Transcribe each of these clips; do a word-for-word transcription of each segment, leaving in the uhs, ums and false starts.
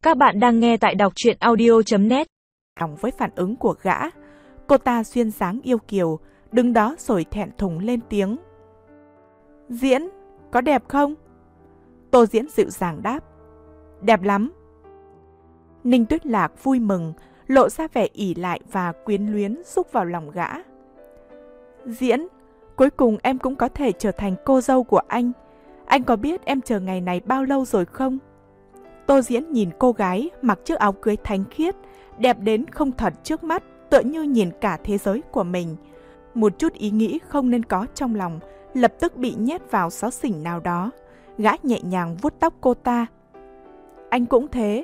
Các bạn đang nghe tại đọc truyện audio chấm net. Lòng với phản ứng của gã, cô ta duyên dáng yêu kiều, đứng đó rồi thẹn thùng lên tiếng. Diễn, có đẹp không? Tô Diễn dịu dàng đáp. Đẹp lắm. Ninh Tuyết Lạc vui mừng, lộ ra vẻ ỷ lại và quyến luyến xúc vào lòng gã. Diễn, cuối cùng em cũng có thể trở thành cô dâu của anh. Anh có biết em chờ ngày này bao lâu rồi không? Tô Diễn nhìn cô gái mặc chiếc áo cưới thánh khiết, đẹp đến không thật trước mắt, tựa như nhìn cả thế giới của mình. Một chút ý nghĩ không nên có trong lòng, lập tức bị nhét vào xó xỉnh nào đó. Gã nhẹ nhàng vuốt tóc cô ta. Anh cũng thế.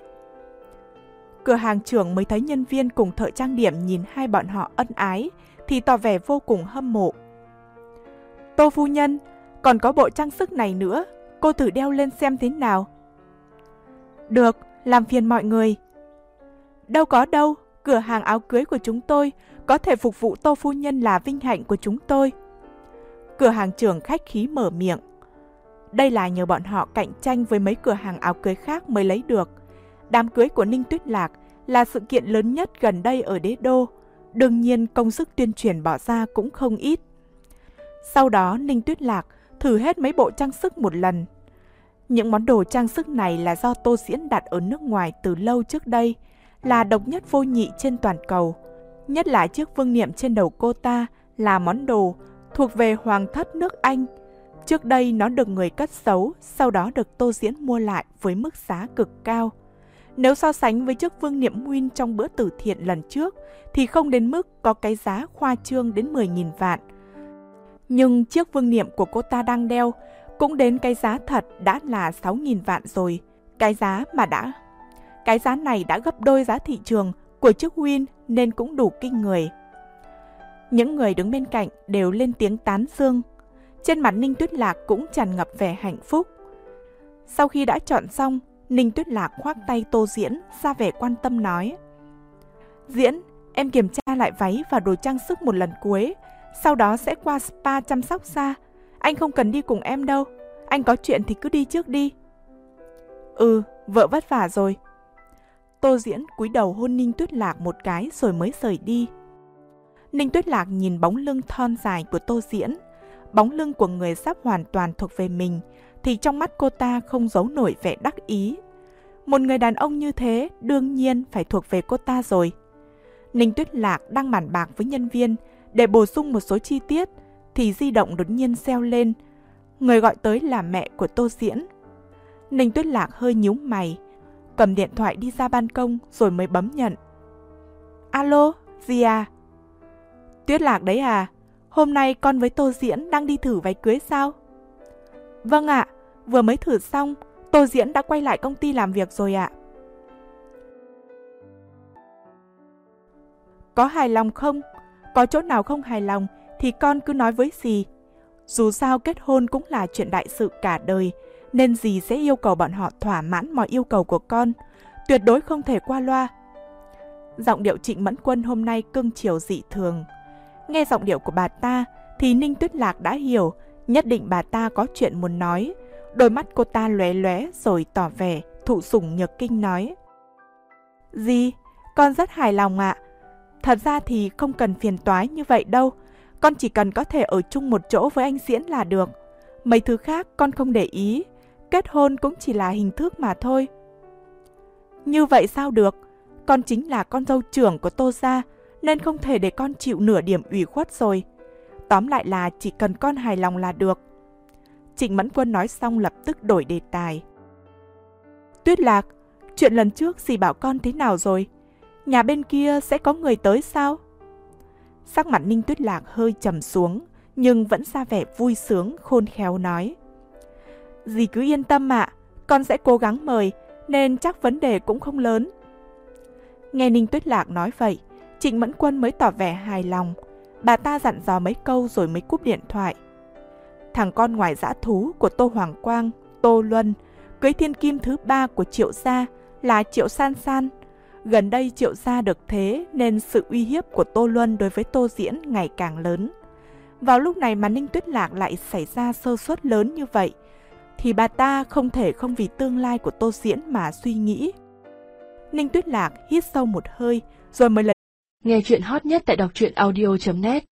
Cửa hàng trưởng mới thấy nhân viên cùng thợ trang điểm nhìn hai bọn họ ân ái, thì tỏ vẻ vô cùng hâm mộ. Tô phu nhân, còn có bộ trang sức này nữa, cô thử đeo lên xem thế nào. Được, làm phiền mọi người. Đâu có đâu, cửa hàng áo cưới của chúng tôi có thể phục vụ Tô phu nhân là vinh hạnh của chúng tôi. Cửa hàng trưởng khách khí mở miệng. Đây là nhờ bọn họ cạnh tranh với mấy cửa hàng áo cưới khác mới lấy được. Đám cưới của Ninh Tuyết Lạc là sự kiện lớn nhất gần đây ở đế đô. Đương nhiên công sức tuyên truyền bỏ ra cũng không ít. Sau đó Ninh Tuyết Lạc thử hết mấy bộ trang sức một lần. Những món đồ trang sức này là do Tô Diễn đặt ở nước ngoài từ lâu trước đây, là độc nhất vô nhị trên toàn cầu. Nhất là chiếc vương niệm trên đầu cô ta là món đồ thuộc về hoàng thất nước Anh. Trước đây nó được người cất giấu, sau đó được Tô Diễn mua lại với mức giá cực cao. Nếu so sánh với chiếc vương niệm Nguyên trong bữa từ thiện lần trước thì không đến mức có cái giá khoa trương đến mười nghìn vạn. Nhưng chiếc vương niệm của cô ta đang đeo cũng đến cái giá thật đã là sáu nghìn vạn rồi. Cái giá mà đã... Cái giá này đã gấp đôi giá thị trường của chiếc Win nên cũng đủ kinh người. Những người đứng bên cạnh đều lên tiếng tán dương. Trên mặt Ninh Tuyết Lạc cũng tràn ngập vẻ hạnh phúc. Sau khi đã chọn xong, Ninh Tuyết Lạc khoác tay Tô Diễn ra vẻ quan tâm nói. Diễn, em kiểm tra lại váy và đồ trang sức một lần cuối, sau đó sẽ qua spa chăm sóc da. Anh không cần đi cùng em đâu, anh có chuyện thì cứ đi trước đi. Ừ, vợ vất vả rồi. Tô Diễn cúi đầu hôn Ninh Tuyết Lạc một cái rồi mới rời đi. Ninh Tuyết Lạc nhìn bóng lưng thon dài của Tô Diễn, bóng lưng của người sắp hoàn toàn thuộc về mình, thì trong mắt cô ta không giấu nổi vẻ đắc ý. Một người đàn ông như thế đương nhiên phải thuộc về cô ta rồi. Ninh Tuyết Lạc đang bàn bạc với nhân viên để bổ sung một số chi tiết, thì di động đột nhiên reo lên. Người gọi tới là mẹ của Tô Diễn. Ninh Tuyết Lạc hơi nhíu mày, cầm điện thoại đi ra ban công rồi mới bấm nhận. Alo, gì à? Tuyết Lạc đấy à? Hôm nay con với Tô Diễn đang đi thử váy cưới sao? Vâng ạ, vừa mới thử xong, Tô Diễn đã quay lại công ty làm việc rồi ạ. Có hài lòng không? Có chỗ nào không hài lòng thì con cứ nói với dì. Dù sao kết hôn cũng là chuyện đại sự cả đời, nên dì sẽ yêu cầu bọn họ thỏa mãn mọi yêu cầu của con, tuyệt đối không thể qua loa. Giọng điệu Trịnh Mẫn Quân hôm nay cưng chiều dị thường. Nghe giọng điệu của bà ta thì Ninh Tuyết Lạc đã hiểu, nhất định bà ta có chuyện muốn nói. Đôi mắt cô ta lóe lóe rồi tỏ vẻ thụ sủng nhược kinh nói. Dì, con rất hài lòng ạ. Thật ra thì không cần phiền toái như vậy đâu. Con chỉ cần có thể ở chung một chỗ với anh Diễn là được. Mấy thứ khác con không để ý. Kết hôn cũng chỉ là hình thức mà thôi. Như vậy sao được? Con chính là con dâu trưởng của Tô gia, nên không thể để con chịu nửa điểm ủy khuất rồi. Tóm lại là chỉ cần con hài lòng là được. Trịnh Mẫn Quân nói xong lập tức đổi đề tài. Tuyết Lạc, chuyện lần trước dì bảo con thế nào rồi? Nhà bên kia sẽ có người tới sao? Sắc mặt Ninh Tuyết Lạc hơi trầm xuống, nhưng vẫn ra vẻ vui sướng khôn khéo nói. Dì cứ yên tâm ạ, con sẽ cố gắng mời, nên chắc vấn đề cũng không lớn. Nghe Ninh Tuyết Lạc nói vậy, Trịnh Mẫn Quân mới tỏ vẻ hài lòng. Bà ta dặn dò mấy câu rồi mới cúp điện thoại. Thằng con ngoài dã thú của Tô Hoàng Quang, Tô Luân, cưới thiên kim thứ ba của Triệu gia là Triệu San San. Gần đây Triệu gia được thế nên sự uy hiếp của Tô Luân đối với Tô Diễn ngày càng lớn. Vào lúc này mà Ninh Tuyết Lạc lại xảy ra sơ suất lớn như vậy, thì bà ta không thể không vì tương lai của Tô Diễn mà suy nghĩ. Ninh Tuyết Lạc hít sâu một hơi, rồi mới lấy. Nghe chuyện hot nhất tại đọc truyện audio chấm net